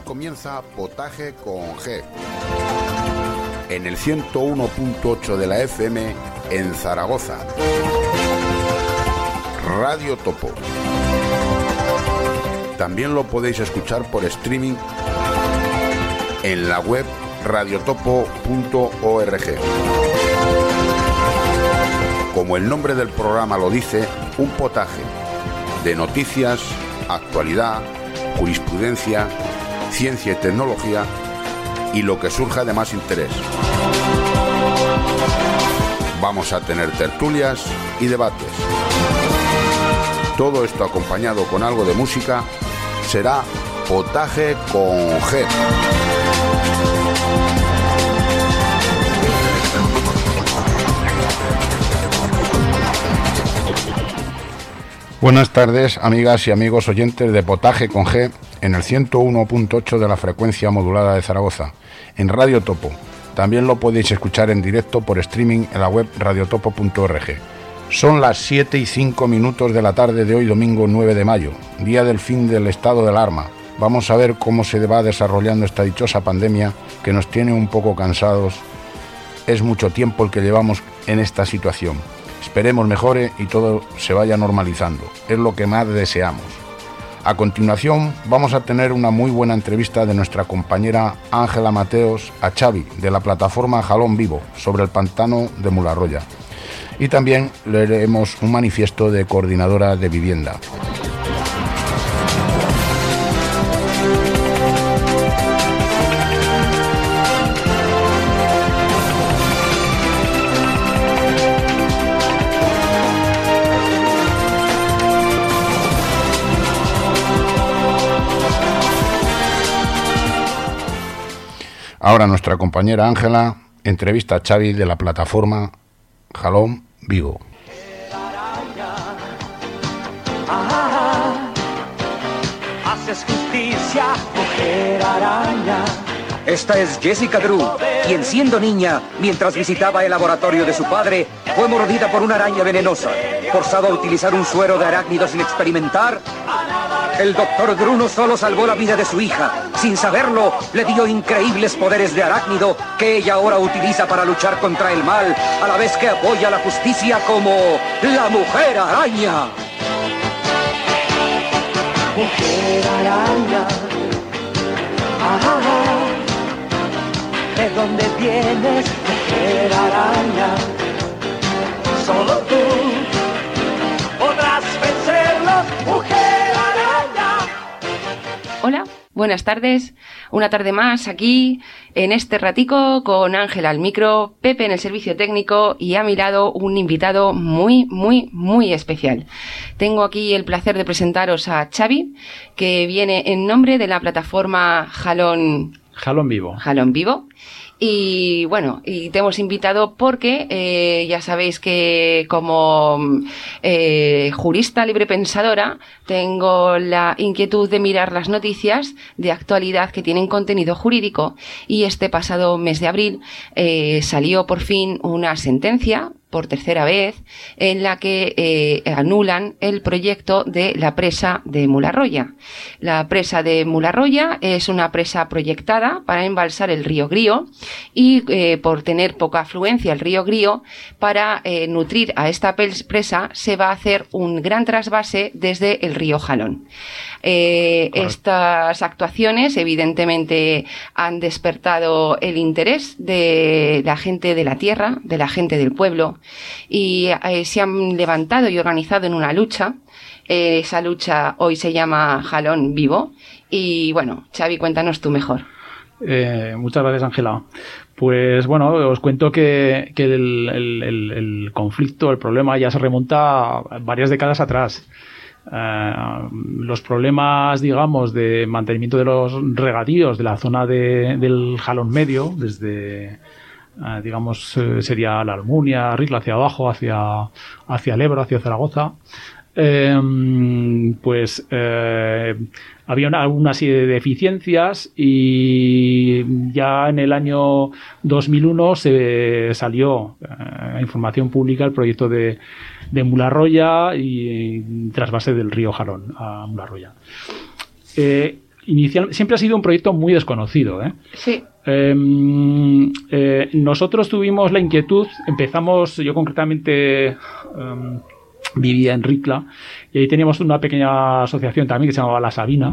comienza Potaje con G, en el 101.8 de la FM en Zaragoza. Radio Topo. También lo podéis escuchar por streaming en la web radiotopo.org. Como el nombre del programa lo dice, un potaje de noticias, actualidad, jurisprudencia, ciencia y tecnología y lo que surja de más interés. Vamos a tener tertulias y debates. Todo esto acompañado con algo de música será Potaje con G. Buenas tardes, amigas y amigos oyentes de Potaje con G en el 101.8 de la frecuencia modulada de Zaragoza, en Radio Topo. También lo podéis escuchar en directo por streaming en la web radiotopo.org. Son las 7:05 de la tarde de hoy, domingo 9 de mayo, día del fin del estado de alarma. Vamos a ver cómo se va desarrollando esta dichosa pandemia que nos tiene un poco cansados. Es mucho tiempo el que llevamos en esta situación. Esperemos mejore y todo se vaya normalizando. Es lo que más deseamos. A continuación vamos a tener una muy buena entrevista de nuestra compañera Ángela Mateos a Xavi, de la plataforma Jalón Vivo, sobre el pantano de Mularroya. Y también leeremos un manifiesto de coordinadora de vivienda. Ahora nuestra compañera Ángela entrevista a Xavi de la plataforma Jalón Vivo. Haces justicia, mujer araña. Esta es Jessica Drew, quien siendo niña, mientras visitaba el laboratorio de su padre, fue mordida por una araña venenosa. Forzado a utilizar un suero de arácnido sin experimentar, el doctor Drew no solo salvó la vida de su hija, sin saberlo, le dio increíbles poderes de arácnido que ella ahora utiliza para luchar contra el mal, a la vez que apoya la justicia como la mujer araña. Mujer araña, ¿de dónde vienes, mujer araña? Solo tú podrás vencerlo, mujer araña. Hola, buenas tardes. Una tarde más aquí, en este ratico, con Ángela al micro, Pepe en el servicio técnico y a mi lado un invitado muy especial. Tengo aquí el placer de presentaros a Xavi, que viene en nombre de la plataforma Jalón Vivo. Jalón Vivo. Y bueno, y te hemos invitado porque ya sabéis que como jurista librepensadora tengo la inquietud de mirar las noticias de actualidad que tienen contenido jurídico, y este pasado mes de abril salió por fin una sentencia por tercera vez en la que anulan el proyecto de la presa de Mularroya. La presa de Mularroya es una presa proyectada para embalsar el río Grío y por tener poca afluencia el río Grío, para nutrir a esta presa se va a hacer un gran trasvase desde el río Jalón. Estas actuaciones evidentemente han despertado el interés de la gente de la tierra, de la gente del pueblo, y se han levantado y organizado en una lucha. Esa lucha hoy se llama Jalón Vivo. Y bueno, Xavi, cuéntanos tú mejor. Muchas gracias, Ángela. Pues bueno, os cuento que el conflicto, el problema ya se remonta a varias décadas atrás. Los problemas, digamos, de mantenimiento de los regadíos de la zona del Jalón Medio, desde digamos sería la Almunia, Risla hacia abajo, hacia el Ebro, hacia Zaragoza, había una serie de deficiencias, y ya en el año 2001 se salió a información pública el proyecto de Mularroya y trasvase del río Jalón a Mularroya. siempre ha sido un proyecto muy desconocido, ¿eh? Sí. Nosotros tuvimos la inquietud, yo concretamente vivía en Ricla y ahí teníamos una pequeña asociación también que se llamaba La Sabina,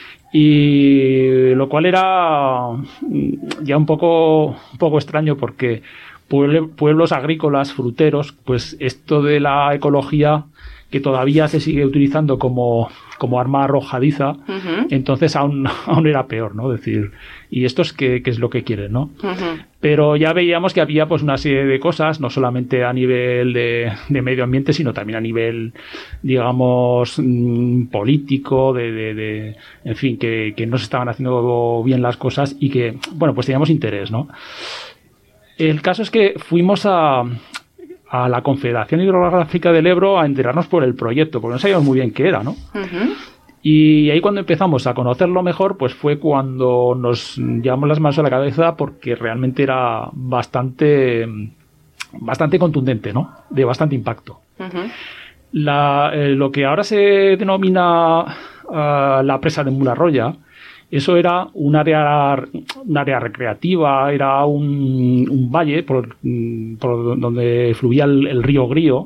y lo cual era ya un poco extraño porque pueblos agrícolas, fruteros, pues esto de la ecología que todavía se sigue utilizando como arma arrojadiza, entonces aún era peor, ¿no? Decir, ¿y esto es qué es lo que quieren, no? Pero ya veíamos que había pues una serie de cosas, no solamente a nivel de medio ambiente, sino también a nivel, digamos, político, en fin, que no se estaban haciendo bien las cosas y que, bueno, pues teníamos interés, ¿no? El caso es que fuimos a la Confederación Hidrográfica del Ebro a enterarnos por el proyecto, porque no sabíamos muy bien qué era, ¿no? Y ahí cuando empezamos a conocerlo mejor, pues fue cuando nos llevamos las manos a la cabeza, porque realmente era bastante contundente, ¿no? De bastante impacto. Lo que ahora se denomina la presa de Mularroya, eso era un área recreativa, era un valle por donde fluía el río Grío,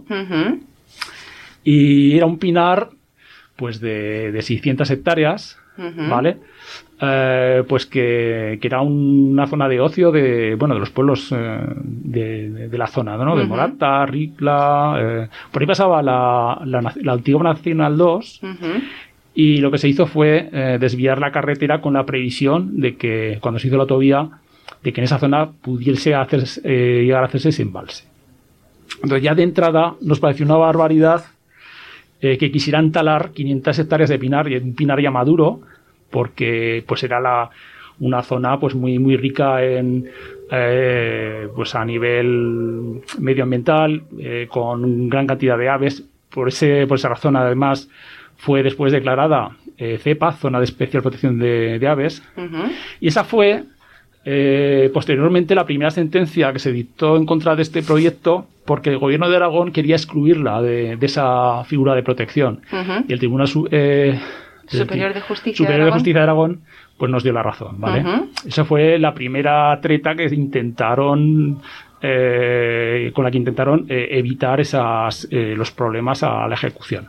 y era un pinar pues de 600 hectáreas, ¿vale? Pues que era una zona de ocio de los pueblos de la zona, ¿no? De Morata, Ricla, por ahí pasaba la antigua Nacional 2. Y lo que se hizo fue desviar la carretera con la previsión de que cuando se hizo la autovía, de que en esa zona pudiese llegar a hacerse ese embalse. Entonces ya de entrada nos pareció una barbaridad que quisieran talar 500 hectáreas de pinar, y un pinar ya maduro, porque pues era una zona pues muy muy rica en pues a nivel medioambiental, con gran cantidad de aves. Por esa razón, además, fue después declarada ZEPA, Zona de Especial Protección de Aves, y esa fue posteriormente la primera sentencia que se dictó en contra de este proyecto, porque el gobierno de Aragón quería excluirla de esa figura de protección, y el Tribunal Superior de Justicia de Aragón pues nos dio la razón, ¿vale? Esa fue la primera treta que intentaron con la que intentaron evitar los problemas a la ejecución.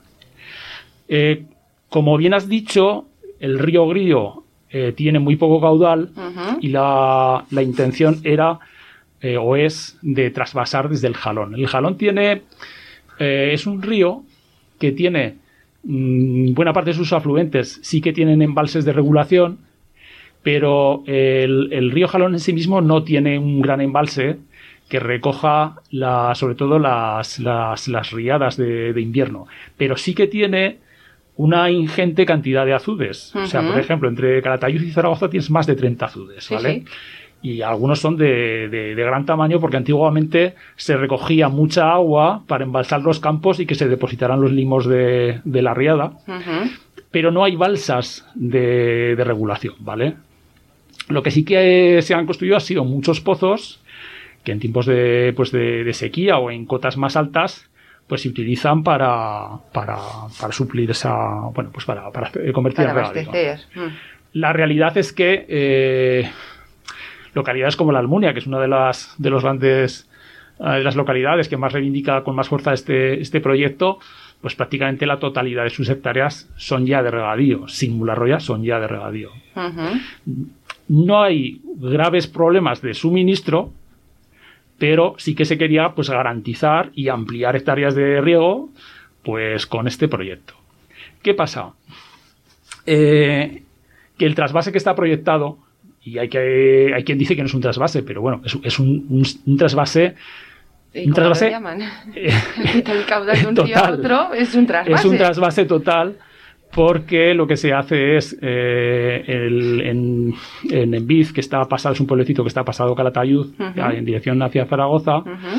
Como bien has dicho, el río Grío tiene muy poco caudal, y la intención era o es de trasvasar desde el Jalón. El Jalón es un río que tiene buena parte de sus afluentes, sí que tienen embalses de regulación, pero el río Jalón en sí mismo no tiene un gran embalse que recoja sobre todo las riadas de invierno, pero sí que tiene una ingente cantidad de azudes. O sea, por ejemplo, entre Calatayud y Zaragoza tienes más de 30 azudes, ¿vale? Sí. Y algunos son de gran tamaño, porque antiguamente se recogía mucha agua para embalsar los campos y que se depositaran los limos de la riada, pero no hay balsas de regulación, ¿vale? Lo que sí que se han construido han sido muchos pozos que en tiempos de sequía o en cotas más altas pues se utilizan para suplir para convertir en regadío. La realidad es que localidades como la Almunia, que es una de las localidades que más reivindica con más fuerza este proyecto, pues prácticamente la totalidad de sus hectáreas son ya de regadío. Sin Mularroya son ya de regadío. No hay graves problemas de suministro, pero sí que se quería pues garantizar y ampliar hectáreas de riego pues con este proyecto. ¿Qué pasa? Que el trasvase que está proyectado, y hay quien dice que no es un trasvase, pero bueno, es un trasvase. ¿Y cómo lo llaman? El caudal de un río a otro es un trasvase. Es un trasvase total, porque lo que se hace es en Enviz, que está pasado, es un pueblecito que está pasado Calatayud, en dirección hacia Zaragoza,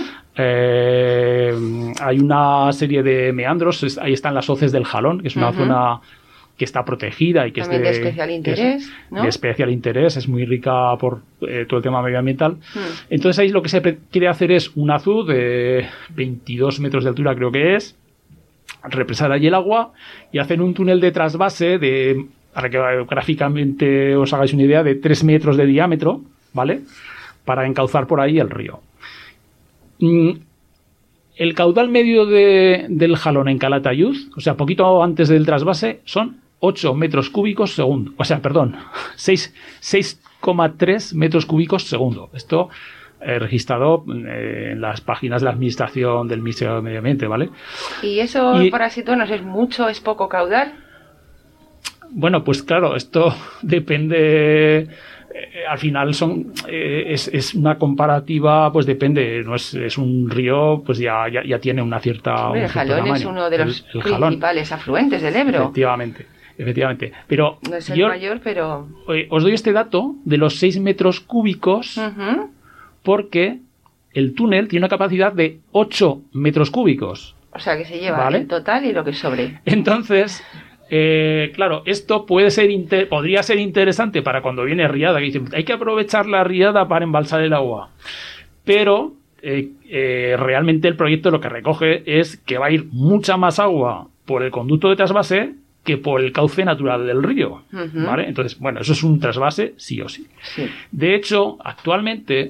hay una serie de meandros, ahí están las hoces del Jalón, que es una zona que está protegida y que también es de especial interés, ¿no? De especial interés, es muy rica por todo el tema medioambiental. Entonces ahí lo que se quiere hacer es un azud de 22 metros de altura, creo que es, represar allí el agua y hacer un túnel de trasvase de para que gráficamente os hagáis una idea, de 3 metros de diámetro, ¿vale? Para encauzar por ahí el río. El caudal medio del Jalón en Calatayud, o sea, poquito antes del trasvase, son 8 metros cúbicos segundo. O sea, perdón, 6,3 metros cúbicos segundo. Esto registrado en las páginas de la administración del Ministerio de Medio Ambiente, ¿vale? ¿Y eso, para situarnos, es mucho, es poco caudal? Bueno, pues claro, esto depende. Al final es una comparativa, pues depende. No es un río, pues ya tiene una cierta. El Jalón tamaño. Es uno de los principales afluentes del Ebro. Efectivamente. Pero no es el mayor, pero. Os doy este dato de los 6 metros cúbicos. Porque el túnel tiene una capacidad de 8 metros cúbicos. O sea, que se lleva el total y lo que sobre. Entonces, claro, esto podría ser interesante para cuando viene riada, que dicen, hay que aprovechar la riada para embalsar el agua. Pero realmente el proyecto lo que recoge es que va a ir mucha más agua por el conducto de trasvase que por el cauce natural del río, ¿vale? Entonces, bueno, eso es un trasvase sí o sí. De hecho, actualmente,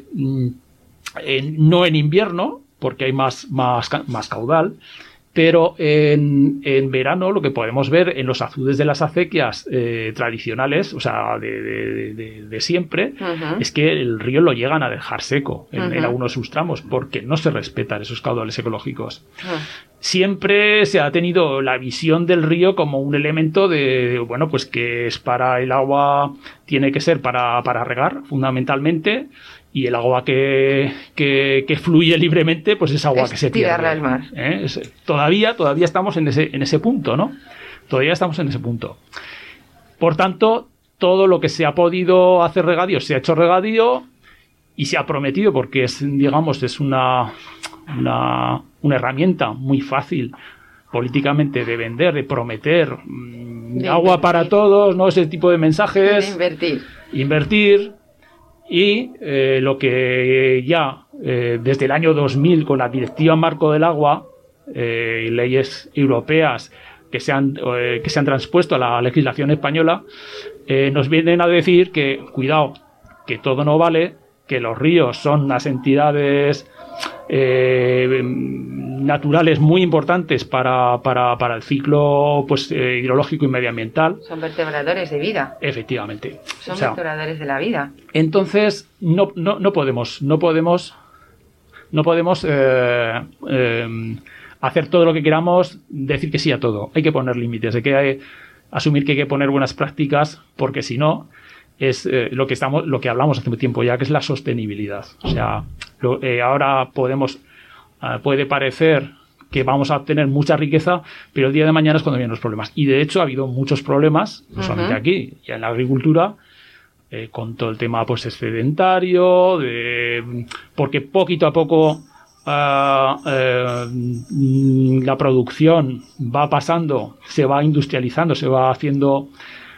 no en invierno, porque hay más caudal, pero en verano lo que podemos ver en los azudes de las acequias tradicionales, o sea, de siempre, es que el río lo llegan a dejar seco en algunos de sus tramos, porque no se respetan esos caudales ecológicos. Siempre se ha tenido la visión del río como un elemento bueno, pues que es para el agua, tiene que ser para regar, fundamentalmente, y el agua que fluye libremente, pues es agua que se pierde. Tirarla al mar. Todavía estamos en ese punto, ¿no? Todavía estamos en ese punto. Por tanto, todo lo que se ha podido hacer regadío, se ha hecho regadío y se ha prometido, porque es una herramienta muy fácil políticamente de vender, de prometer agua para todos, ¿no? Ese tipo de mensajes. De Invertir. Y lo que ya desde el año 2000, con la Directiva Marco del Agua, leyes europeas que se han transpuesto a la legislación española, nos vienen a decir que, cuidado, que todo no vale, que los ríos son unas entidades naturales muy importantes para el ciclo, pues, hidrológico y medioambiental. Son vertebradores de vida. Efectivamente. Son vertebradores de la vida. Entonces, no podemos hacer todo lo que queramos, decir que sí a todo. Hay que poner límites, hay que asumir que hay que poner buenas prácticas, porque si no, es lo que hablamos hace un tiempo ya, que es la sostenibilidad. O sea, ahora puede parecer que vamos a obtener mucha riqueza, pero el día de mañana es cuando vienen los problemas. Y de hecho ha habido muchos problemas, no solamente aquí, ya en la agricultura, con todo el tema, pues, excedentario, porque poquito a poco la producción va pasando, se va industrializando, se va haciendo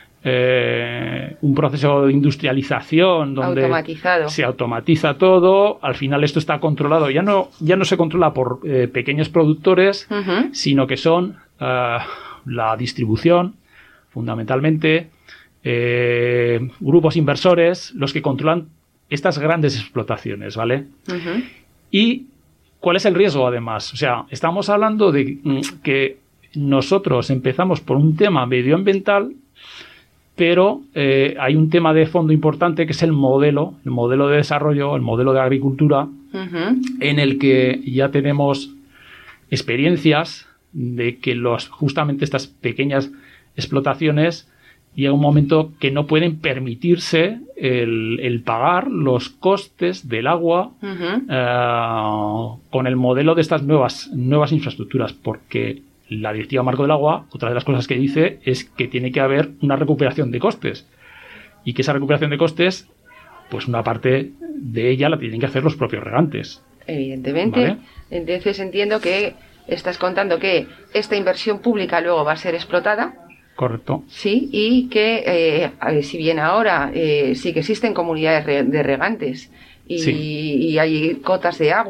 un proceso de industrialización donde se automatiza todo. Al final esto está controlado, ya no se controla por pequeños productores, sino que son la distribución, fundamentalmente, grupos inversores, los que controlan estas grandes explotaciones, ¿vale? Y ¿cuál es el riesgo, además? O sea, estamos hablando de que nosotros empezamos por un tema medioambiental, pero hay un tema de fondo importante, que es el modelo de desarrollo, el modelo de agricultura, en el que ya tenemos experiencias de que justamente estas pequeñas explotaciones llega un momento que no pueden permitirse el pagar los costes del agua con el modelo de estas nuevas infraestructuras, porque la Directiva Marco del Agua, otra de las cosas que dice es que tiene que haber una recuperación de costes, y que esa recuperación de costes, pues una parte de ella la tienen que hacer los propios regantes. Evidentemente. ¿Vale? Entonces entiendo que estás contando que esta inversión pública luego va a ser explotada. Correcto. Sí, y que si bien ahora sí que existen comunidades de regantes y hay cotas de agua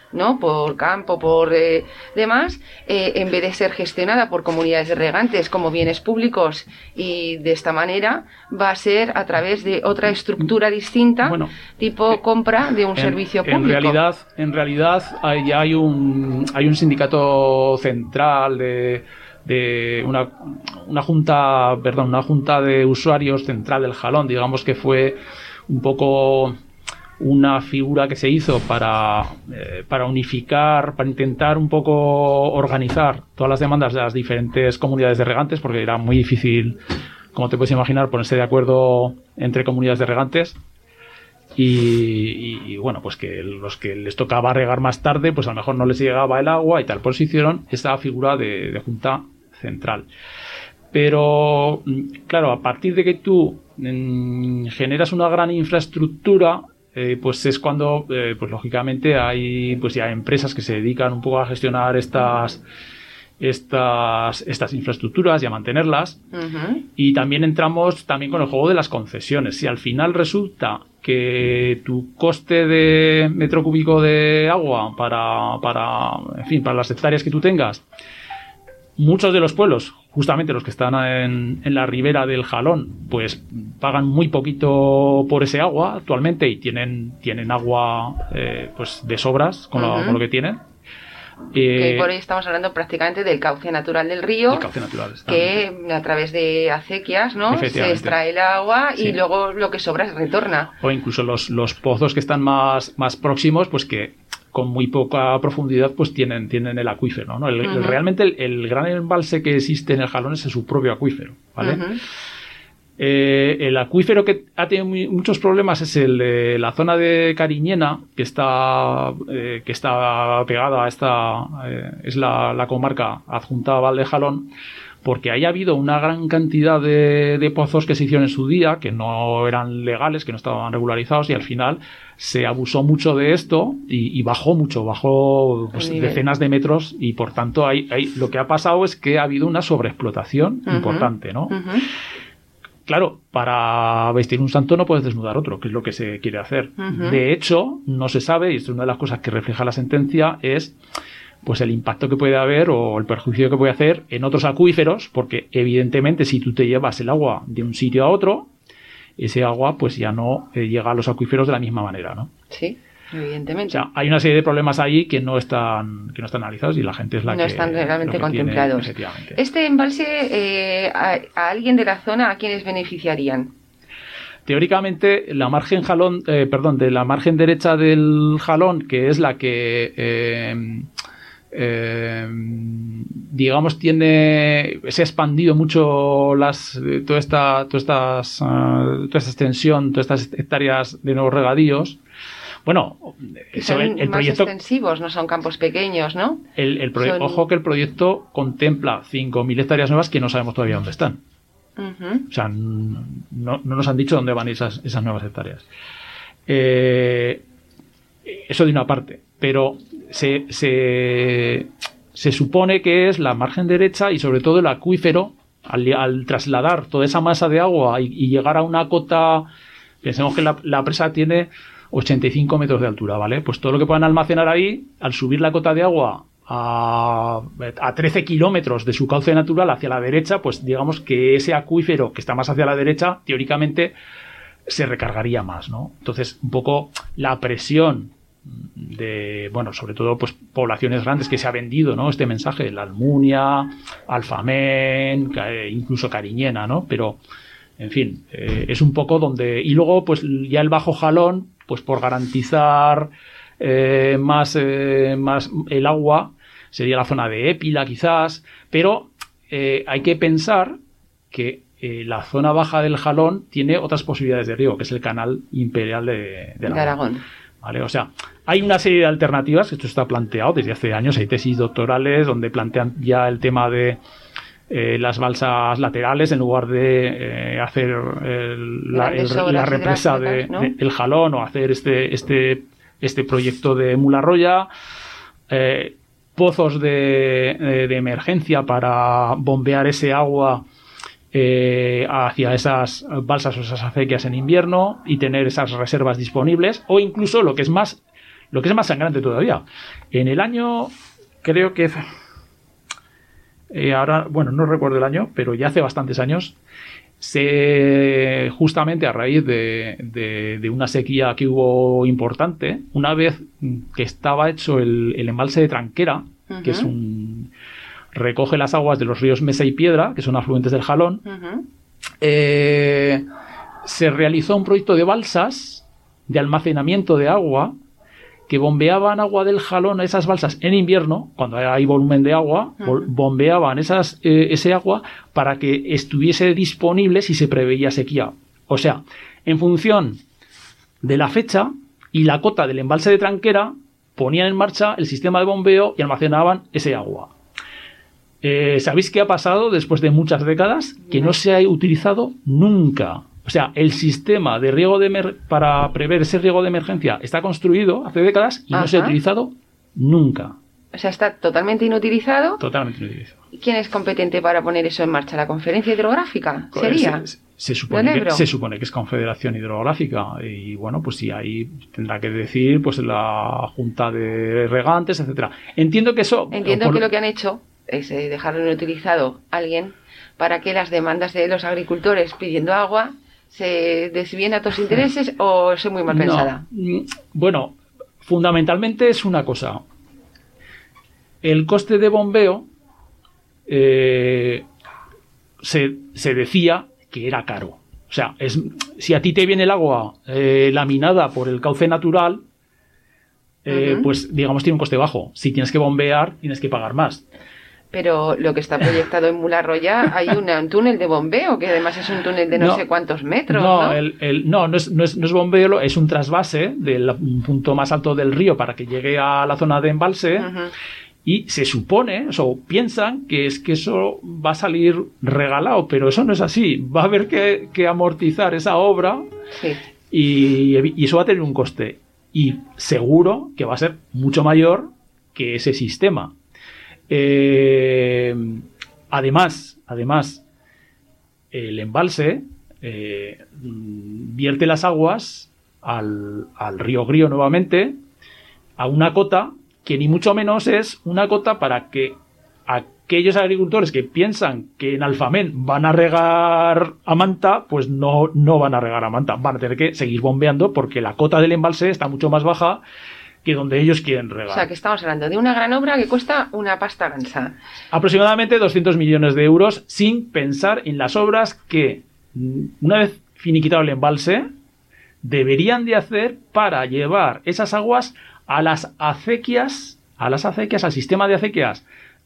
¿no? Por campo, por demás, en vez de ser gestionada por comunidades de regantes como bienes públicos, y de esta manera va a ser a través de otra estructura distinta, tipo compra de un servicio público. En realidad hay un sindicato central de una junta de usuarios central del Jalón, digamos que fue un poco una figura que se hizo para unificar, para intentar un poco organizar todas las demandas de las diferentes comunidades de regantes, porque era muy difícil, como te puedes imaginar, ponerse de acuerdo entre comunidades de regantes. Y bueno, pues que los que les tocaba regar más tarde, pues a lo mejor no les llegaba el agua y tal. Por eso hicieron esa figura de junta central. Pero claro, a partir de que tú generas una gran infraestructura, pues es cuando pues lógicamente hay pues ya empresas que se dedican un poco a gestionar estas infraestructuras y a mantenerlas. Uh-huh. Y también entramos también con el juego de las concesiones. Si al final resulta que tu coste de metro cúbico de agua para las hectáreas que tú tengas, muchos de los pueblos, justamente los que están en la ribera del Jalón, pues pagan muy poquito por ese agua actualmente y tienen agua pues de sobras con lo que tienen. Que por hoy estamos hablando prácticamente del cauce natural del río, que a través de acequias, ¿no?, se extrae el agua y luego lo que sobra se retorna. O incluso los pozos que están más próximos, pues que con muy poca profundidad pues tienen el acuífero, ¿no? Realmente el gran embalse que existe en el Jalón es su propio acuífero, ¿vale? Uh-huh. El acuífero que ha tenido muchos problemas es el de la zona de Cariñena, que está pegada a es la comarca adjunta a Valdejalón, porque ahí ha habido una gran cantidad de pozos que se hicieron en su día, que no eran legales, que no estaban regularizados, y al final se abusó mucho de esto y bajó pues, decenas de metros, y por tanto lo que ha pasado es que ha habido una sobreexplotación importante, ¿no? Uh-huh. Claro, para vestir un santo no puedes desnudar otro, que es lo que se quiere hacer. Uh-huh. De hecho, no se sabe, y es una de las cosas que refleja la sentencia, es pues el impacto que puede haber o el perjuicio que puede hacer en otros acuíferos, porque evidentemente si tú te llevas el agua de un sitio a otro, ese agua pues ya no llega a los acuíferos de la misma manera, ¿no? Sí, evidentemente. O sea, hay una serie de problemas ahí que no están analizados y la gente es la que... No están realmente contemplados. Este embalse, a alguien de la zona, ¿a quiénes beneficiarían? Teóricamente, la margen de la margen derecha del Jalón, que es la que... digamos se ha expandido mucho toda esta extensión, todas estas hectáreas de nuevos regadíos. Bueno, son el proyecto extensivos, no son campos pequeños, ¿no? Ojo que el proyecto contempla 5.000 hectáreas nuevas que no sabemos todavía dónde están. Uh-huh. O sea, no nos han dicho dónde van esas nuevas hectáreas. Eso de una parte, pero se supone que es la margen derecha y sobre todo el acuífero, al trasladar toda esa masa de agua y llegar a una cota. Pensemos que la presa tiene 85 metros de altura, ¿vale? Pues todo lo que puedan almacenar ahí, al subir la cota de agua a 13 kilómetros de su cauce natural hacia la derecha, pues digamos que ese acuífero que está más hacia la derecha, teóricamente se recargaría más, ¿no? Entonces, un poco la presión de, bueno, sobre todo pues poblaciones grandes que se ha vendido, ¿no?, este mensaje, la Almunia, Alfamén, incluso Cariñena, ¿no? Pero, en fin, es un poco donde... Y luego, pues ya el Bajo Jalón, pues por garantizar más el agua, sería la zona de Épila quizás, pero hay que pensar que la zona baja del Jalón tiene otras posibilidades de riego, que es el canal imperial de Aragón. ¿Vale? O sea, hay una serie de alternativas, esto está planteado desde hace años, hay tesis doctorales donde plantean ya el tema de las balsas laterales en lugar de hacer la represa del Jalón o hacer este proyecto de Mularroya, pozos de emergencia para bombear ese agua hacia esas balsas o esas acequias en invierno y tener esas reservas disponibles, o incluso lo que es más Lo que es más sangrante todavía. En el año, creo que... ahora, bueno, no recuerdo el año, pero ya hace bastantes años, justamente a raíz de una sequía que hubo importante, una vez que estaba hecho el embalse de Tranquera, que es recoge las aguas de los ríos Mesa y Piedra, que son afluentes del Jalón, se realizó un proyecto de balsas de almacenamiento de agua que bombeaban agua del Jalón a esas balsas en invierno, cuando hay volumen de agua, bombeaban ese agua para que estuviese disponible si se preveía sequía. O sea, en función de la fecha y la cota del embalse de Tranquera, ponían en marcha el sistema de bombeo y almacenaban ese agua. ¿Sabéis qué ha pasado después de muchas décadas? Que no se ha utilizado nunca. O sea, el sistema de riego para prever ese riego de emergencia está construido hace décadas y no se ha utilizado nunca. O sea, está totalmente inutilizado. Totalmente inutilizado. ¿Y quién es competente para poner eso en marcha? ¿La Conferencia Hidrográfica? ¿Sería? Se supone que es Confederación Hidrográfica y bueno, pues sí, ahí tendrá que decir pues la Junta de Regantes, etcétera. Entiendo que lo que han hecho es dejarlo inutilizado a alguien para que las demandas de los agricultores pidiendo agua se desvíen a tus intereses, o soy muy mal pensada. Bueno, fundamentalmente es una cosa. El coste de bombeo se decía que era caro. O sea, si a ti te viene el agua laminada por el cauce natural, pues digamos tiene un coste bajo. Si tienes que bombear, tienes que pagar más. Pero lo que está proyectado en Mularroya, hay un túnel de bombeo, que además es un túnel de no sé cuántos metros, ¿no? No es bombeo, es un trasvase del punto más alto del río para que llegue a la zona de embalse. Y se supone, o piensan que eso va a salir regalado, pero eso no es así. Va a haber que amortizar esa obra y eso va a tener un coste. Y seguro que va a ser mucho mayor que ese sistema. Además, el embalse vierte las aguas al río Grío nuevamente a una cota que ni mucho menos es una cota para que aquellos agricultores que piensan que en Alfamén van a regar a manta, pues no van a regar a manta, van a tener que seguir bombeando porque la cota del embalse está mucho más baja que donde ellos quieren regar. O sea, que estamos hablando de una gran obra que cuesta una pasta gansa. Aproximadamente 200 millones de euros, sin pensar en las obras que, una vez finiquitado el embalse, deberían de hacer para llevar esas aguas a las acequias, al sistema de acequias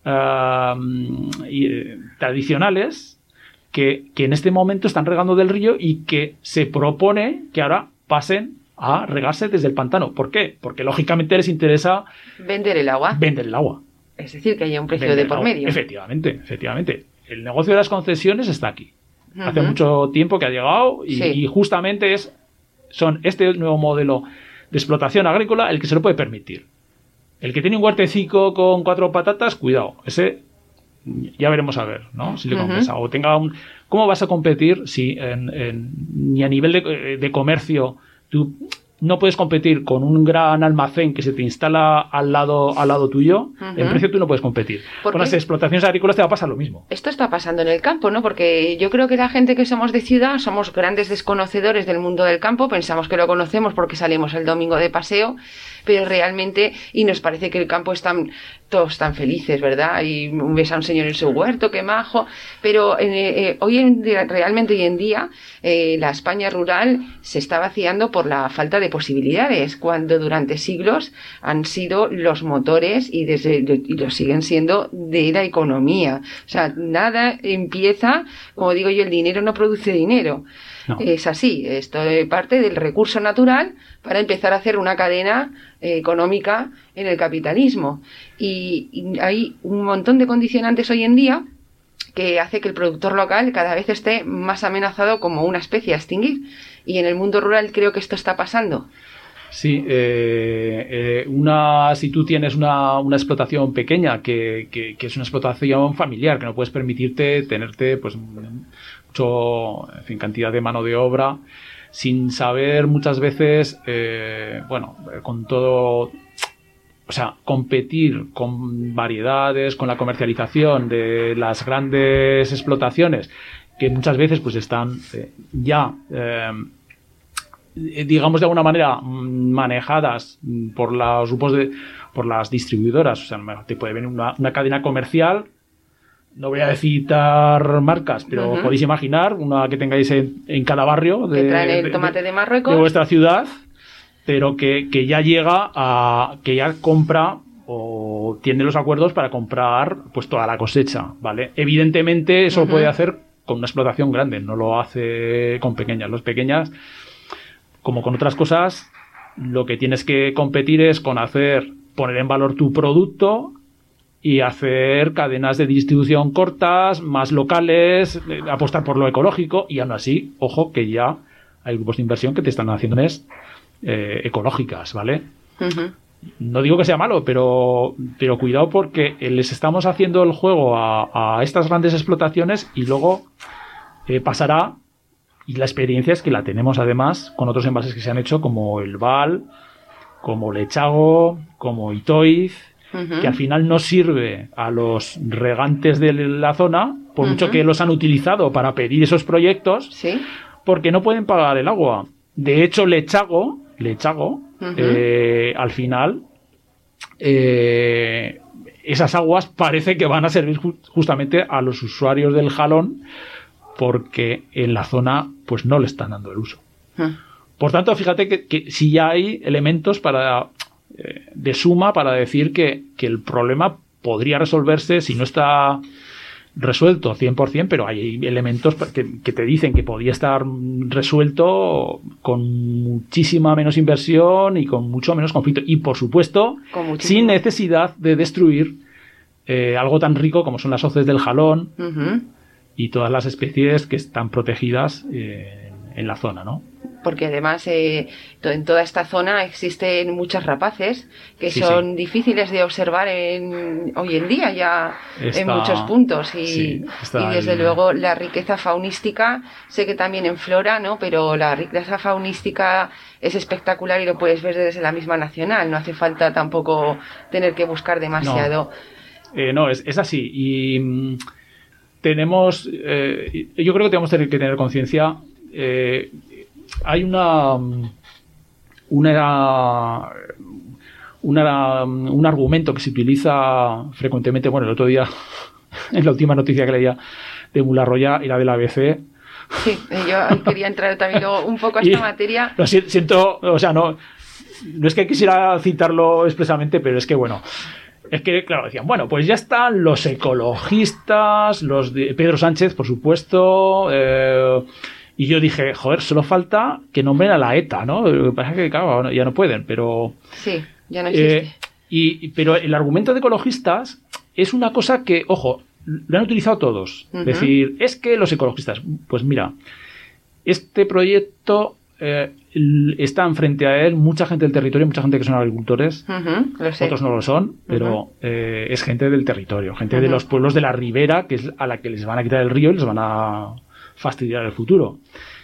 tradicionales que en este momento están regando del río y que se propone que ahora pasen a regarse desde el pantano. ¿Por qué? Porque lógicamente les interesa vender el agua. Es decir, que haya un precio de por medio. Efectivamente. El negocio de las concesiones está aquí. Hace mucho tiempo que ha llegado y justamente son este nuevo modelo de explotación agrícola el que se lo puede permitir. El que tiene un huertecico con 4 patatas, cuidado, ese ya veremos a ver, ¿no? Si le compensa. O tenga ¿cómo vas a competir si ni a nivel de comercio tú no puedes competir con un gran almacén que se te instala al lado tuyo? En precio tú no puedes competir. Con las explotaciones agrícolas te va a pasar lo mismo. Esto está pasando en el campo, ¿no? Porque yo creo que la gente que somos de ciudad somos grandes desconocedores del mundo del campo, pensamos que lo conocemos porque salimos el domingo de paseo, pero realmente, y nos parece que el campo están todos tan felices, ¿verdad? Y ves a un señor en su huerto, qué majo, pero realmente hoy en día la España rural se está vaciando por la falta de posibilidades, cuando durante siglos han sido los motores y lo siguen siendo de la economía. O sea, nada empieza, como digo yo, el dinero no produce dinero. No. Es así, esto parte del recurso natural para empezar a hacer una cadena económica en el capitalismo. Y hay un montón de condicionantes hoy en día que hace que el productor local cada vez esté más amenazado como una especie a extinguir. Y en el mundo rural creo que esto está pasando. Sí, si tú tienes una explotación pequeña que es una explotación familiar, que no puedes permitirte tenerte pues mucho, cantidad de mano de obra, sin saber muchas veces, con todo, o sea, competir con variedades, con la comercialización de las grandes explotaciones, que muchas veces pues están digamos de alguna manera manejadas por los grupos por las distribuidoras. O sea, te puede venir una cadena comercial, no voy a citar marcas, pero podéis imaginar una que tengáis en cada barrio que traen el tomate de Marruecos, de vuestra ciudad, pero que ya llega que ya compra o tiene los acuerdos para comprar pues toda la cosecha, ¿vale? Evidentemente eso lo puede hacer con una explotación grande, no lo hace con pequeñas. Los pequeñas, como con otras cosas, lo que tienes que competir es con poner en valor tu producto y hacer cadenas de distribución cortas, más locales, apostar por lo ecológico, y aún así, ojo, que ya hay grupos de inversión que te están haciendo ecológicas, ¿vale? No digo que sea malo, pero cuidado, porque les estamos haciendo el juego a estas grandes explotaciones y luego pasará. Y la experiencia es que la tenemos además con otros envases que se han hecho, como el Val, como Lechago, como Itoiz, que al final no sirve a los regantes de la zona, por mucho que los han utilizado para pedir esos proyectos, porque no pueden pagar el agua. De hecho, Lechago, al final, esas aguas parece que van a servir justamente a los usuarios del Jalón, porque en la zona pues no le están dando el uso. Por tanto, fíjate que sí ya hay elementos de suma para decir que el problema podría resolverse, si no está resuelto 100%, pero hay elementos que te dicen que podría estar resuelto con muchísima menos inversión y con mucho menos conflicto. Y, por supuesto, sin necesidad de destruir algo tan rico como son las hoces del Jalón y todas las especies que están protegidas en la zona, ¿no? Porque además en toda esta zona existen muchas rapaces que son difíciles de observar hoy en día ya en muchos puntos, y desde luego la riqueza faunística, sé que también en flora, ¿no? Pero la riqueza faunística es espectacular y lo puedes ver desde la misma nacional, no hace falta tampoco tener que buscar demasiado. No, es así, y tenemos, yo creo que tenemos que tener conciencia. Hay un argumento que se utiliza frecuentemente. Bueno, el otro día, en la última noticia que leía de Mularroya, era del ABC. Sí, yo quería entrar también un poco a esta materia. Lo siento, o sea, no es que quisiera citarlo expresamente, pero es que, bueno, es que, claro, decían, bueno, pues ya están los ecologistas, los de Pedro Sánchez, por supuesto, y yo dije, joder, solo falta que nombren a la ETA, ¿no? Lo que pasa es que, claro, ya no pueden, pero... Sí, ya no existe. Pero el argumento de ecologistas es una cosa que, ojo, lo han utilizado todos. Es decir, es que los ecologistas... Pues mira, este proyecto está enfrente a él mucha gente del territorio, mucha gente que son agricultores, otros no lo son, pero es gente del territorio, gente de los pueblos de la ribera, que es a la que les van a quitar el río y les van a fastidiar el futuro.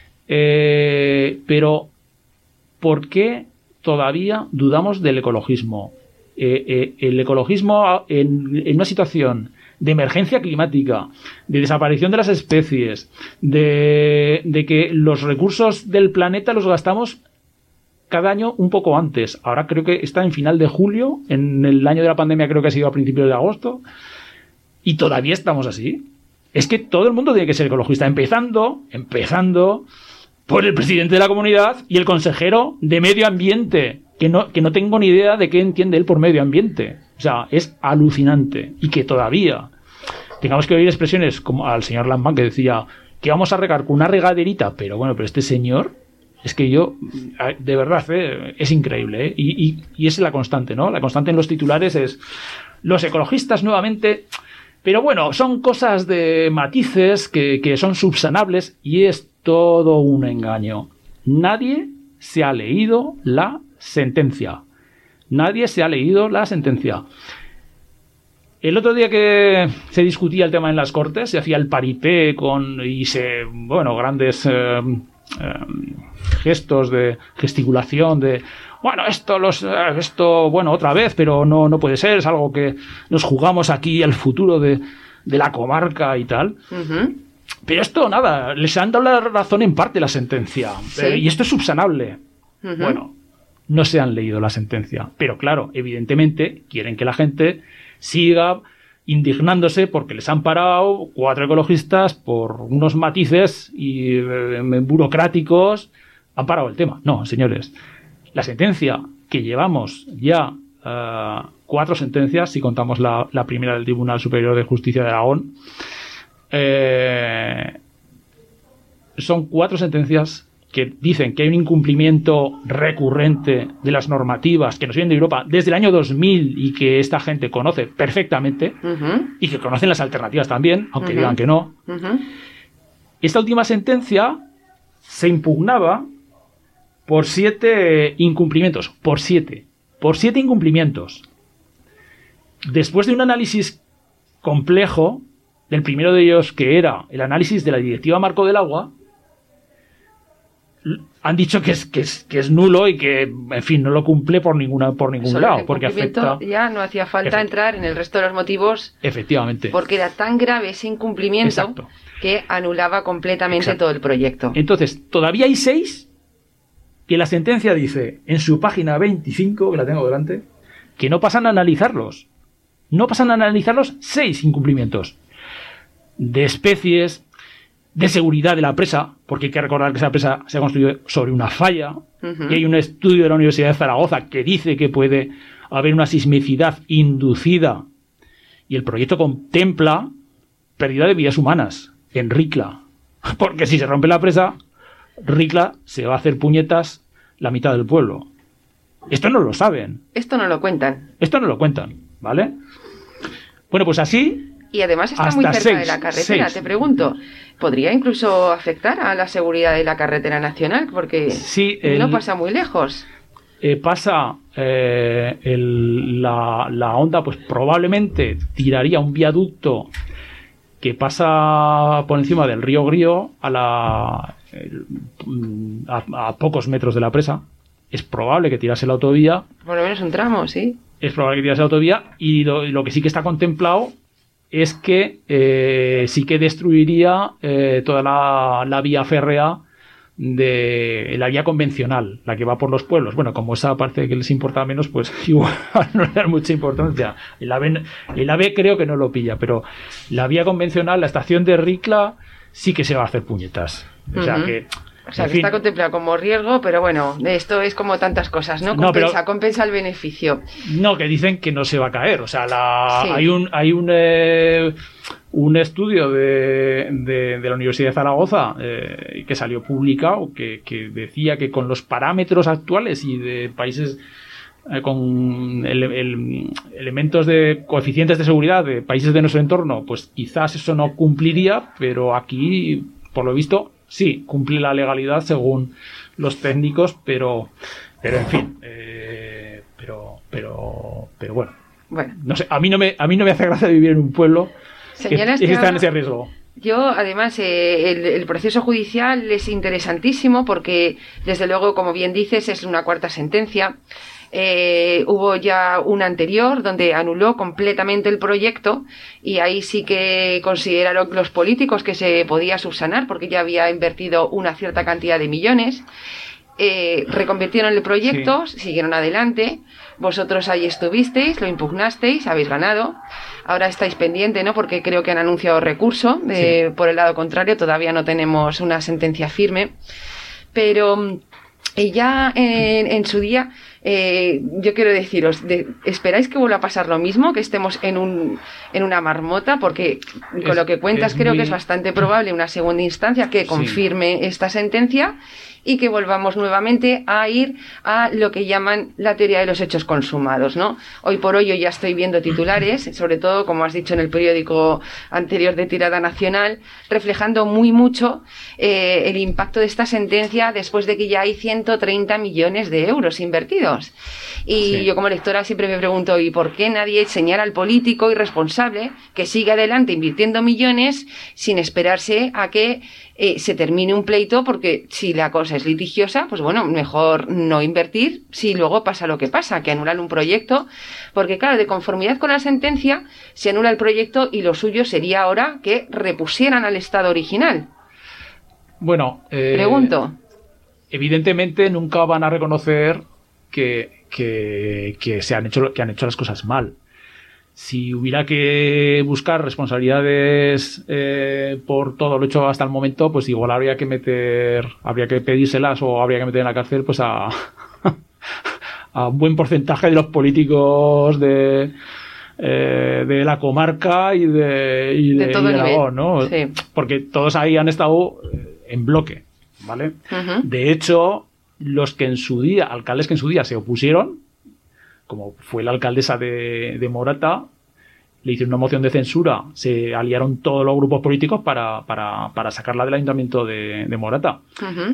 Pero ¿por qué todavía dudamos del ecologismo? El ecologismo en una situación de emergencia climática, de desaparición de las especies, de que los recursos del planeta los gastamos cada año un poco antes. Ahora creo que está en final de julio, en el año de la pandemia creo que ha sido a principios de agosto, y todavía estamos así. Es que todo el mundo tiene que ser ecologista, empezando por el presidente de la comunidad y el consejero de medio ambiente, que no tengo ni idea de qué entiende él por medio ambiente. O sea, es alucinante. Y que todavía tengamos que oír expresiones como al señor Lambán, que decía que vamos a regar con una regaderita, pero bueno, pero este señor, es que yo, de verdad, es increíble, y es la constante, ¿no? La constante en los titulares es los ecologistas nuevamente, pero bueno, son cosas de matices que son subsanables, y es todo un engaño. Nadie se ha leído la sentencia. Nadie se ha leído la sentencia. El otro día que se discutía el tema en las Cortes, se hacía el paripé grandes gestos de gesticulación de bueno, esto bueno, otra vez, pero no puede ser, es algo que nos jugamos aquí el futuro de la comarca y tal. Pero esto, nada, les han dado la razón en parte la sentencia. ¿Sí? Y esto es subsanable. Bueno, no se han leído la sentencia. Pero claro, evidentemente quieren que la gente siga indignándose porque les han parado 4 ecologistas por unos matices y burocráticos. Han parado el tema. No, señores. La sentencia que llevamos ya 4 sentencias, si contamos la primera del Tribunal Superior de Justicia de Aragón, son 4 sentencias que dicen que hay un incumplimiento recurrente de las normativas que nos vienen de Europa desde el año 2000 y que esta gente conoce perfectamente y que conocen las alternativas también, aunque digan que no. Esta última sentencia se impugnaba por 7 incumplimientos. Por 7 incumplimientos. Después de un análisis complejo, del primero de ellos, que era el análisis de la Directiva Marco del Agua, han dicho que es nulo y que, en fin, no lo cumple por ningún lado, porque afecta. Ya no hacía falta entrar en el resto de los motivos. Efectivamente. Porque era tan grave ese incumplimiento que anulaba completamente todo el proyecto. Entonces, todavía hay 6 que la sentencia dice en su página 25, que la tengo delante, que no pasan a analizarlos. No pasan a analizarlos 6 incumplimientos. De especies, de seguridad de la presa, porque hay que recordar que esa presa se ha construido sobre una falla, y hay un estudio de la Universidad de Zaragoza que dice que puede haber una sismicidad inducida, y el proyecto contempla pérdida de vidas humanas en Ricla, porque si se rompe la presa, Ricla se va a hacer puñetas la mitad del pueblo. Esto no lo saben. Esto no lo cuentan. ¿Vale? Bueno, pues así. Y además está muy cerca de la carretera, te pregunto. ¿Podría incluso afectar a la seguridad de la carretera nacional? Porque no pasa muy lejos. Pasa la onda, pues probablemente tiraría un viaducto que pasa por encima del río Grío a pocos metros de la presa. Es probable que tirase la autovía. Por lo menos un tramo, sí. Es probable que tirase la autovía, y lo que sí que está contemplado es que sí que destruiría toda la vía férrea de la vía convencional, la que va por los pueblos. Bueno, como esa parece que les importa menos, pues igual no le dan mucha importancia. El AVE creo que no lo pilla, pero la vía convencional, la estación de Ricla, sí que se va a hacer puñetas. O sea que está contemplado como riesgo, pero bueno, esto es como tantas cosas, ¿no? Compensa el beneficio. No, que dicen que no se va a caer. O sea, hay un estudio de la Universidad de Zaragoza que salió publicado que decía que con los parámetros actuales y de países con elementos de coeficientes de seguridad de países de nuestro entorno, pues quizás eso no cumpliría, pero aquí, por lo visto, sí, cumple la legalidad según los técnicos, pero en fin, pero bueno, no sé, a mí no me hace gracia vivir en un pueblo que está en ese riesgo. Yo, además, el proceso judicial es interesantísimo porque, desde luego, como bien dices, es una 4ª sentencia. Hubo ya una anterior donde anuló completamente el proyecto, y ahí sí que consideraron los políticos que se podía subsanar porque ya había invertido una cierta cantidad de millones. Reconvirtieron el proyecto, siguieron adelante. Vosotros ahí estuvisteis, lo impugnasteis, habéis ganado. Ahora estáis pendiente, ¿no? Porque creo que han anunciado recurso. Por el lado contrario, todavía no tenemos una sentencia firme. Pero ya en su día, yo quiero deciros, ¿esperáis que vuelva a pasar lo mismo? ¿Que estemos en una marmota? Porque con lo que cuentas creo que es bastante probable una segunda instancia que confirme esta sentencia y que volvamos nuevamente a ir a lo que llaman la teoría de los hechos consumados, ¿no? Hoy por hoy yo ya estoy viendo titulares, sobre todo, como has dicho, en el periódico anterior de tirada nacional, reflejando mucho el impacto de esta sentencia después de que ya hay 130 millones de euros invertidos. líos. Y yo como lectora siempre me pregunto, ¿y por qué nadie señala al político irresponsable que sigue adelante invirtiendo millones sin esperarse a que se termine un pleito? Porque si la cosa es litigiosa, pues bueno, mejor no invertir si luego pasa lo que pasa, que anulan un proyecto, porque claro, de conformidad con la sentencia se anula el proyecto y lo suyo sería ahora que repusieran al estado original. Bueno, pregunto. Evidentemente nunca van a reconocer que han hecho las cosas mal. Si hubiera que buscar responsabilidades por todo lo hecho hasta el momento, pues igual habría que pedírselas o habría que meter en la cárcel pues a un buen porcentaje de los políticos de la comarca y de todo el Aragón, ¿no? Sí. Porque todos ahí han estado en bloque, ¿vale? Uh-huh. De hecho, alcaldes que en su día se opusieron, como fue la alcaldesa de Morata, le hicieron una moción de censura, se aliaron todos los grupos políticos para sacarla del ayuntamiento de Morata. Uh-huh.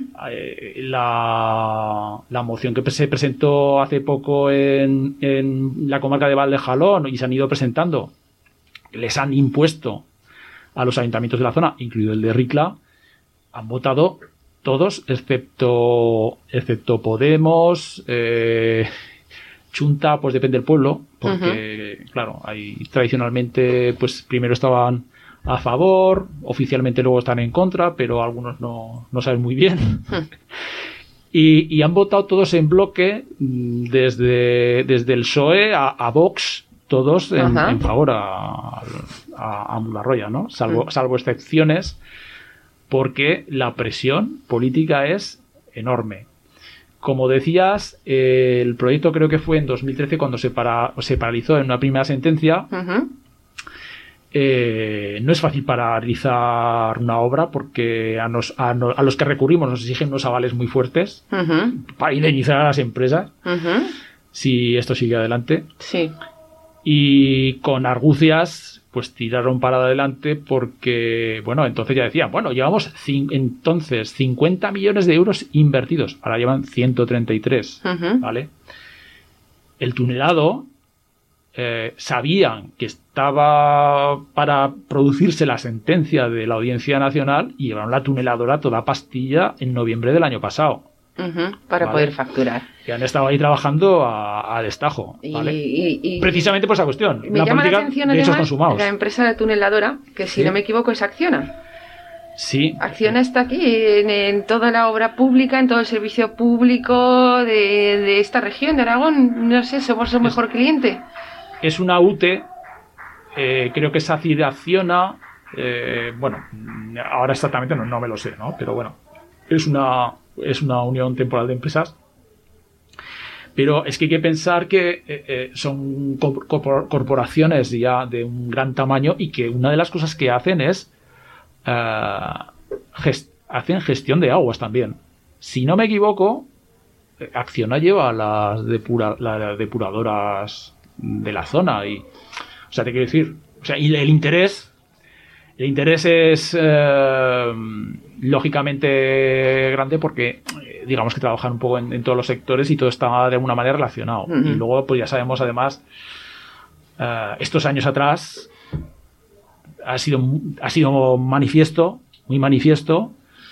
La moción que se presentó hace poco en la comarca de Valdejalón y se han ido presentando, les han impuesto a los ayuntamientos de la zona, incluido el de Ricla, han votado todos, excepto Podemos, Chunta, pues depende del pueblo, porque, uh-huh, claro, ahí tradicionalmente, pues primero estaban a favor, oficialmente luego están en contra, pero algunos no saben muy bien. Uh-huh. Y han votado todos en bloque, desde el PSOE a Vox, todos en favor a Mularroya, ¿no? Salvo excepciones, porque la presión política es enorme. Como decías, el proyecto creo que fue en 2013 cuando se paralizó en una primera sentencia. Uh-huh. No es fácil paralizar una obra porque a los que recurrimos nos exigen unos avales muy fuertes, uh-huh, para indemnizar a las empresas, uh-huh, si esto sigue adelante. Sí. Y con argucias pues tiraron para adelante porque, bueno, entonces ya decían, bueno, llevamos 50 millones de euros invertidos, ahora llevan 133, uh-huh, ¿vale? El tunelado, sabían que estaba para producirse la sentencia de la Audiencia Nacional y llevaron la tuneladora toda pastilla en noviembre del año pasado. Uh-huh, para, ¿vale?, poder facturar. Y han estado ahí trabajando a destajo, ¿vale? Y precisamente por esa cuestión. Me llama la atención, de además, consumados. La empresa de tuneladora, que si no me equivoco es Acciona. Sí. Acciona está aquí en toda la obra pública, en todo el servicio público de esta región de Aragón. No sé, somos su mejor cliente. Es una UTE, creo que es Acciona. Bueno, ahora exactamente no me lo sé, ¿no? Pero bueno, es una unión temporal de empresas. Pero es que hay que pensar que son corporaciones ya de un gran tamaño y que una de las cosas que hacen es hacen gestión de aguas también. Si no me equivoco, Acciona lleva las depuradoras de la zona y, o sea, te quiero decir, o sea, y el interés es lógicamente grande porque digamos que trabajan un poco en todos los sectores y todo está de alguna manera relacionado. Uh-huh. Y luego pues ya sabemos además, estos años atrás ha sido manifiesto, muy manifiesto,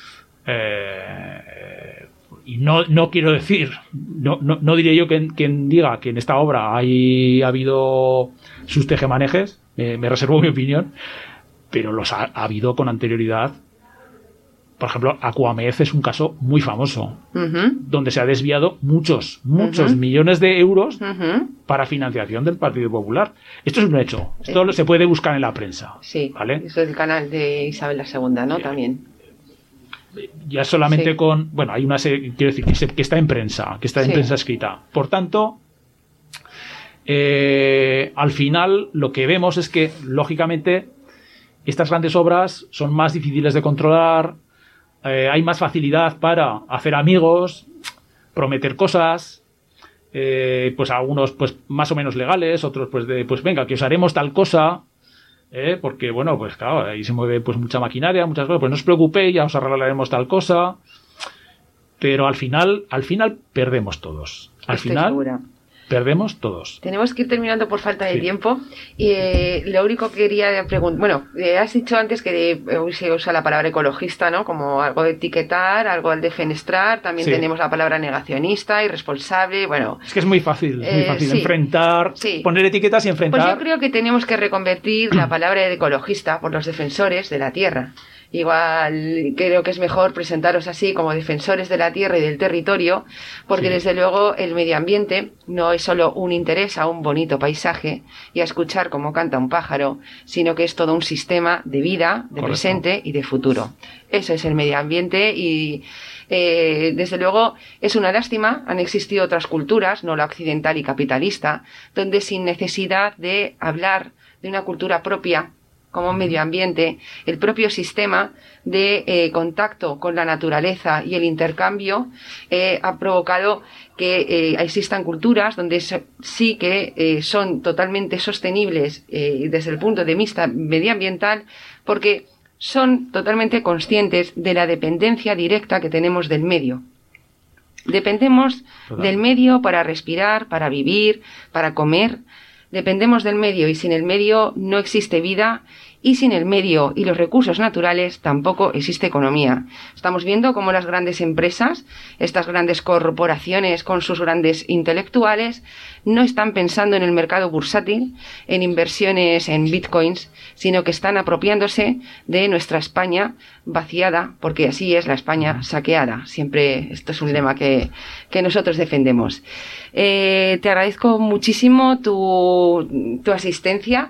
y no quiero decir, no diré yo quien diga que en esta obra ha habido sus tejemanejes, me reservo mi opinión, pero los ha habido con anterioridad. Por ejemplo, Aquamed es un caso muy famoso, uh-huh, donde se ha desviado muchos uh-huh, millones de euros uh-huh, para financiación del Partido Popular. Esto es un hecho. Esto se puede buscar en la prensa. Sí, ¿vale? Eso es el canal de Isabel II, ¿no? También. Ya solamente sí, con... Bueno, hay una serie, quiero decir, que está en prensa, en prensa escrita. Por tanto, al final lo que vemos es que, lógicamente, estas grandes obras son más difíciles de controlar. Hay más facilidad para hacer amigos, prometer cosas, pues algunos pues más o menos legales, otros pues venga, que os haremos tal cosa, porque bueno, pues claro, ahí se mueve pues mucha maquinaria, muchas cosas, pues no os preocupéis, ya os arreglaremos tal cosa, pero al final perdemos todos. al Estoy final segura. perdemos todos. Tenemos que ir terminando por falta de tiempo. Lo único que quería preguntar, bueno, has dicho antes que hoy se usa la palabra ecologista, ¿no? Como algo de etiquetar, algo de defenestrar. También tenemos la palabra negacionista, irresponsable, bueno. Es que es muy fácil sí. enfrentar, poner etiquetas y enfrentar. Pues yo creo que tenemos que reconvertir la palabra de ecologista por los defensores de la tierra. Igual creo que es mejor presentaros así como defensores de la tierra y del territorio, porque desde luego el medio ambiente no es solo un interés a un bonito paisaje y a escuchar cómo canta un pájaro, sino que es todo un sistema de vida, de presente y de futuro. Eso es el medio ambiente y desde luego es una lástima, han existido otras culturas, no la occidental y capitalista, donde sin necesidad de hablar de una cultura propia, como medio ambiente, el propio sistema de contacto con la naturaleza y el intercambio ha provocado que existan culturas donde sí que son totalmente sostenibles desde el punto de vista medioambiental, porque son totalmente conscientes de la dependencia directa que tenemos del medio. Dependemos del medio para respirar, para vivir, para comer. Dependemos del medio y sin el medio no existe vida y sin el medio y los recursos naturales tampoco existe economía. Estamos viendo cómo las grandes empresas, estas grandes corporaciones con sus grandes intelectuales, no están pensando en el mercado bursátil, en inversiones en bitcoins, sino que están apropiándose de nuestra España vaciada, porque así es la España saqueada. Siempre esto es un lema que nosotros defendemos. Te agradezco muchísimo tu asistencia.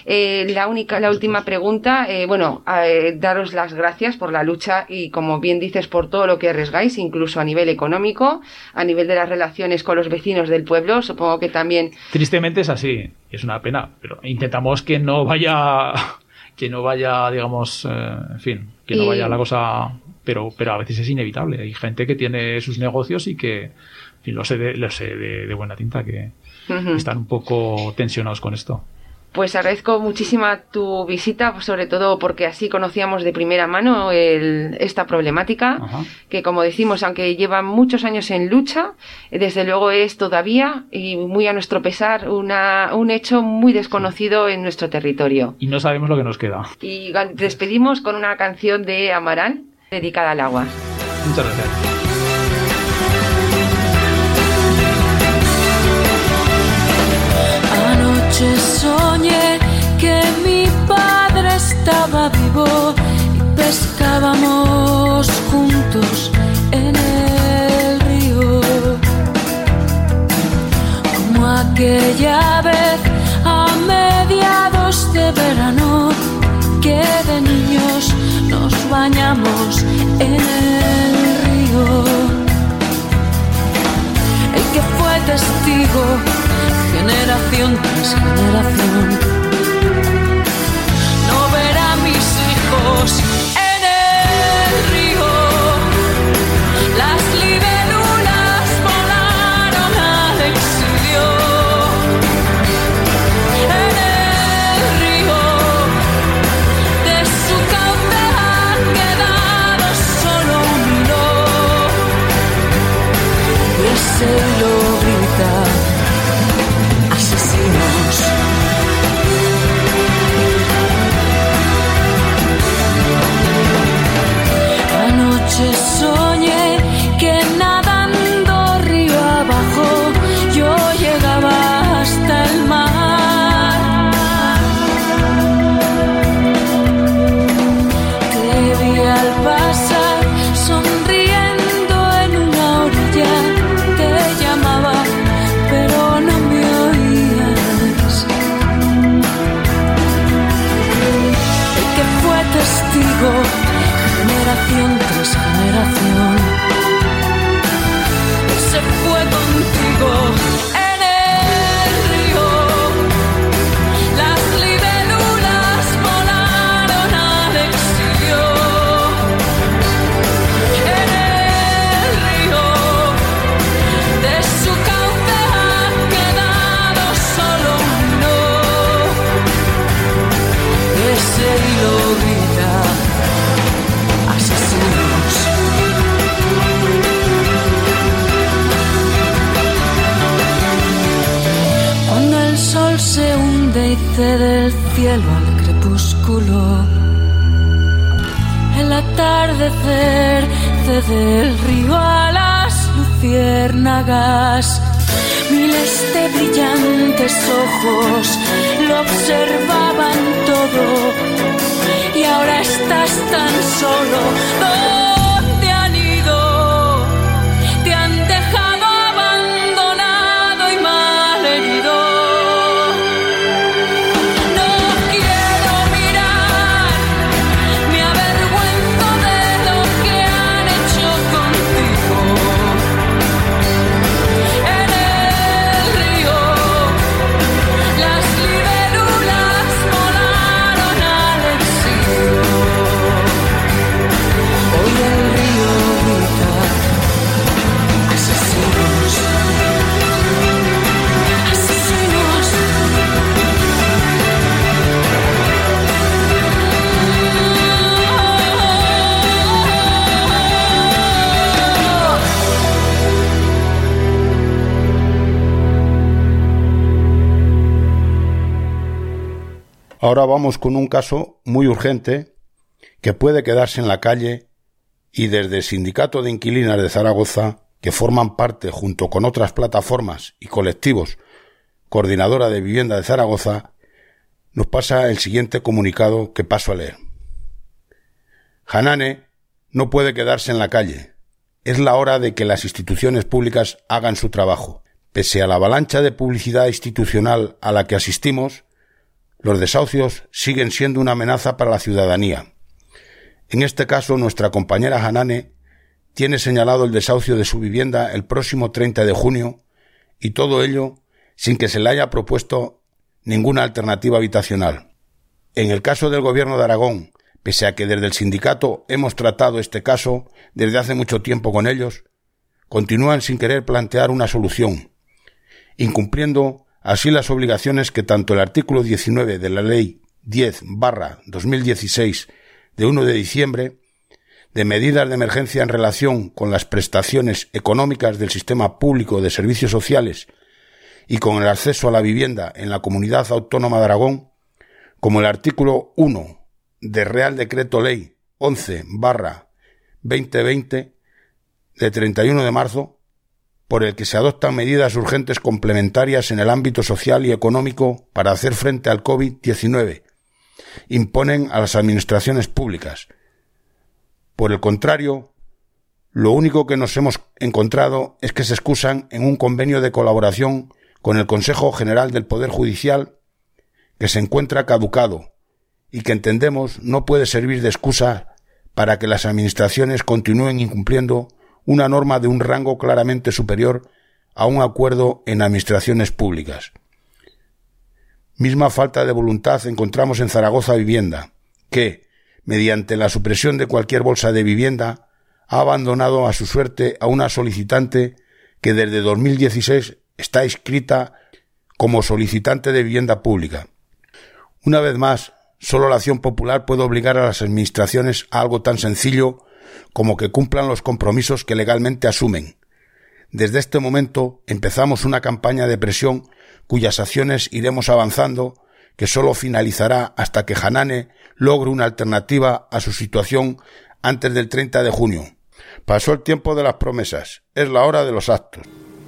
La última pregunta, daros las gracias por la lucha y, como bien dices, por todo lo que arriesgáis, incluso a nivel económico, a nivel de las relaciones con los vecinos del pueblo. Supongo que también... Tristemente es así, es una pena, pero intentamos que no vaya, digamos, no vaya la cosa, pero a veces es inevitable. Hay gente que tiene sus negocios y que, lo sé de buena tinta, que están un poco tensionados con esto. Pues agradezco muchísima tu visita, sobre todo porque así conocíamos de primera mano esta problemática, que, como decimos, aunque lleva muchos años en lucha, desde luego es todavía, y muy a nuestro pesar, un hecho muy desconocido en nuestro territorio. Y no sabemos lo que nos queda. Y despedimos con una canción de Amaral dedicada al agua. Muchas gracias. Anoche soñé que mi padre estaba vivo y pescábamos juntos en el río, como aquella vez a mediados de verano que de niños nos bañamos en el río. El que fue testigo generación tras generación, no ver a mis hijos en el río. Las libélulas volaron al exilio en el río. De su cauce ha quedado solo un hilo, y ese hilo grita: asesinos. cede el cielo al crepúsculo. El atardecer cede el río a las luciérnagas. Miles de brillantes ojos lo observaban todo. Y ahora estás tan solo. ¿Dónde han ido? Te han dejado abandonado y malherido. No quiero mirar, me avergüenzo de lo que han hecho contigo. En el río las libélulas volaron al exilio. Hoy el río grita: asesinos, asesinos. Ahora vamos con un caso muy urgente que puede quedarse en la calle y desde el Sindicato de Inquilinas de Zaragoza, que forman parte junto con otras plataformas y colectivos, Coordinadora de Vivienda de Zaragoza, nos pasa el siguiente comunicado que paso a leer. Hanane no puede quedarse en la calle. Es la hora de que las instituciones públicas hagan su trabajo. Pese a la avalancha de publicidad institucional a la que asistimos, los desahucios siguen siendo una amenaza para la ciudadanía. En este caso, nuestra compañera Hanane tiene señalado el desahucio de su vivienda el próximo 30 de junio y todo ello sin que se le haya propuesto ninguna alternativa habitacional. En el caso del Gobierno de Aragón, pese a que desde el sindicato hemos tratado este caso desde hace mucho tiempo con ellos, continúan sin querer plantear una solución, incumpliendo así las obligaciones que tanto el artículo 19 de la Ley 10/2016 de 1 de diciembre de medidas de emergencia en relación con las prestaciones económicas del sistema público de servicios sociales y con el acceso a la vivienda en la Comunidad Autónoma de Aragón, como el artículo 1 del Real Decreto Ley 11/2020 de 31 de marzo, por el que se adoptan medidas urgentes complementarias en el ámbito social y económico para hacer frente al COVID-19, imponen a las administraciones públicas. Por el contrario, lo único que nos hemos encontrado es que se excusan en un convenio de colaboración con el Consejo General del Poder Judicial que se encuentra caducado y que entendemos no puede servir de excusa para que las administraciones continúen incumpliendo una norma de un rango claramente superior a un acuerdo en administraciones públicas. Misma falta de voluntad encontramos en Zaragoza Vivienda, que, mediante la supresión de cualquier bolsa de vivienda, ha abandonado a su suerte a una solicitante que desde 2016 está inscrita como solicitante de vivienda pública. Una vez más, solo la acción popular puede obligar a las administraciones a algo tan sencillo como que cumplan los compromisos que legalmente asumen. Desde este momento empezamos una campaña de presión cuyas acciones iremos avanzando, que solo finalizará hasta que Hanane logre una alternativa a su situación antes del 30 de junio. Pasó el tiempo de las promesas, es la hora de los actos.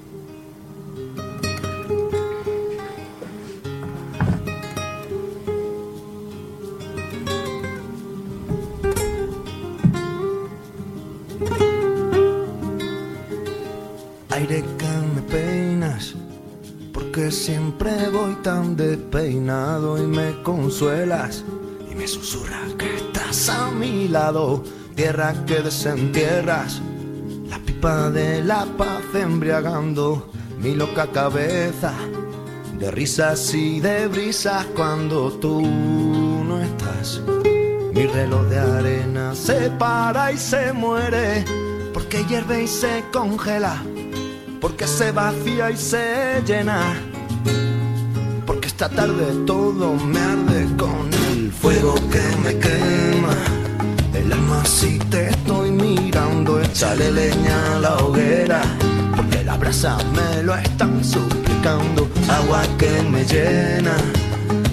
Aire que me peinas, porque siempre voy tan despeinado y me consuelas y me susurras que estás a mi lado. Tierra que desentierras, la pipa de la paz embriagando mi loca cabeza de risas y de brisas cuando tú no estás. Mi reloj de arena se para y se muere, porque hierve y se congela, porque se vacía y se llena, porque esta tarde todo me arde con el fuego que me quema el alma. Si te estoy mirando, échale leña a la hoguera, porque las brasas me lo están suplicando. Agua que me llena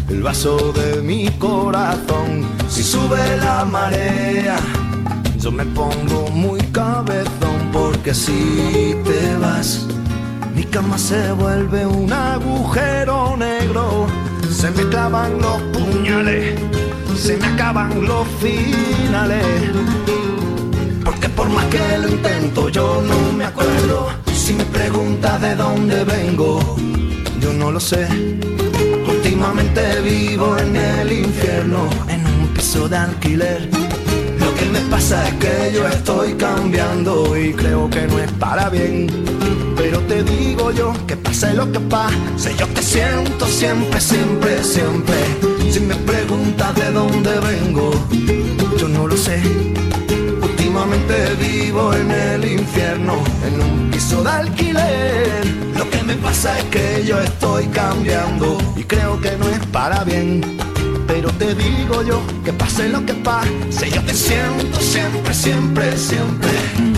el vaso de mi corazón. Si sube la marea, yo me pongo muy cabezón, porque si te vas, mi cama se vuelve un agujero negro. Se me clavan los puñales, se me acaban los finales, porque por más que lo intento yo no me acuerdo. Si me preguntas de dónde vengo, yo no lo sé. Últimamente vivo en el infierno, en un piso de alquiler. Lo que me pasa es que yo estoy cambiando y creo que no es para bien. Pero te digo yo que pase lo que pase, yo te siento siempre, siempre, siempre. Si me preguntas de dónde vengo, yo no lo sé. Últimamente vivo en el infierno, en un piso de alquiler. Lo que me pasa es que yo estoy cambiando y creo que no es para bien. Pero te digo yo que pase lo que pase, yo te siento siempre, siempre, siempre.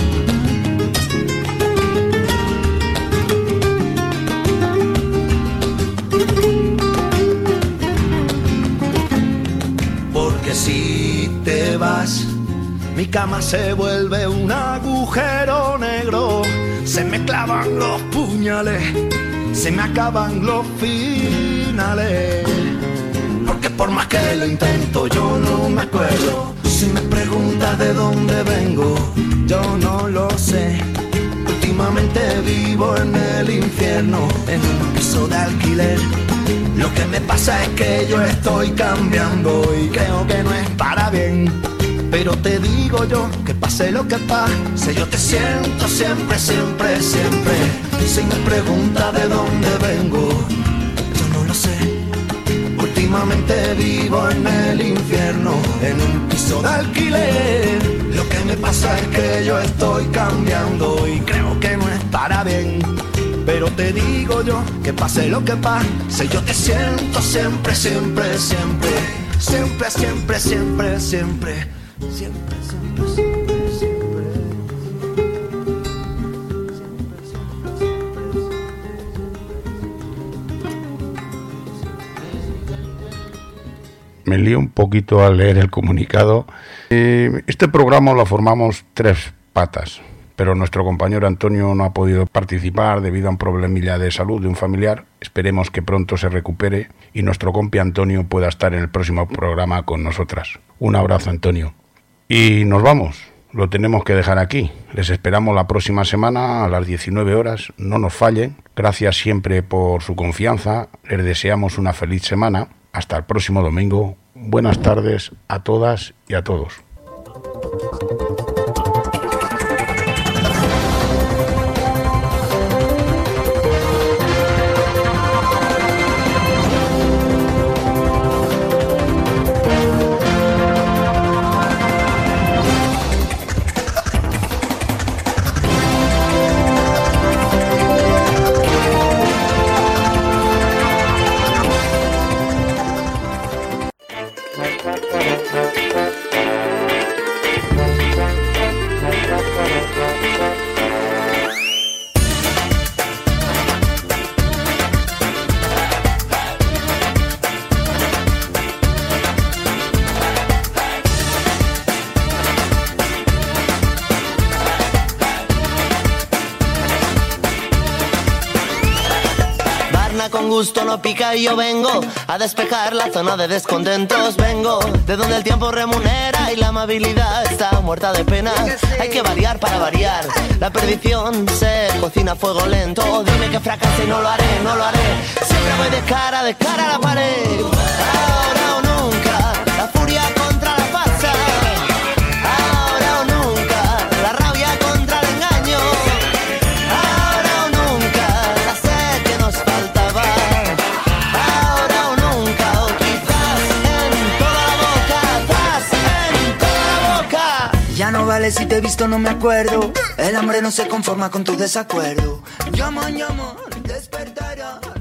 Porque si te vas, mi cama se vuelve un agujero negro. Se me clavan los puñales, se me acaban los finales. Porque por más que lo intento yo no me acuerdo. Si me preguntas de dónde vengo, yo no lo sé. Últimamente vivo en el infierno, en un piso de alquiler. Lo que me pasa es que yo estoy cambiando y creo que no es para bien. Pero te digo yo que pase lo que pase, yo te siento siempre, siempre, siempre. Si me preguntas de dónde vengo, yo no lo sé. Últimamente vivo en el infierno, en un piso de alquiler. Lo que me pasa es que yo estoy cambiando y creo que no es para bien. Pero te digo yo que pase lo que pase, yo te siento siempre, siempre, siempre. Siempre, siempre, siempre, siempre. Siempre, siempre, siempre, siempre. Me lío un poquito al leer el comunicado. Este programa lo formamos 3 patas, pero nuestro compañero Antonio no ha podido participar debido a un problemilla de salud de un familiar. Esperemos que pronto se recupere y nuestro compi Antonio pueda estar en el próximo programa con nosotras. Un abrazo, Antonio. Y nos vamos, lo tenemos que dejar aquí. Les esperamos la próxima semana a las 19 horas, no nos fallen. Gracias siempre por su confianza, les deseamos una feliz semana. Hasta el próximo domingo. Buenas tardes a todas y a todos. Con gusto no pica y yo vengo a despejar la zona de descontentos. Vengo de donde el tiempo remunera y la amabilidad está muerta de pena. Hay que variar para variar. La perdición se cocina a fuego lento. Dime que fracase y no lo haré, no lo haré. Siempre voy de cara a la pared. Ahora o nunca, la furia contra la pasta. Ahora o nunca, la rabia contra el engaño. Ahora o nunca, la sed que nos faltaba. Ahora o nunca, o quizás en toda la boca. Ya no vale si te he visto, no me acuerdo. El hambre no se conforma con tu desacuerdo. Llama, despertará.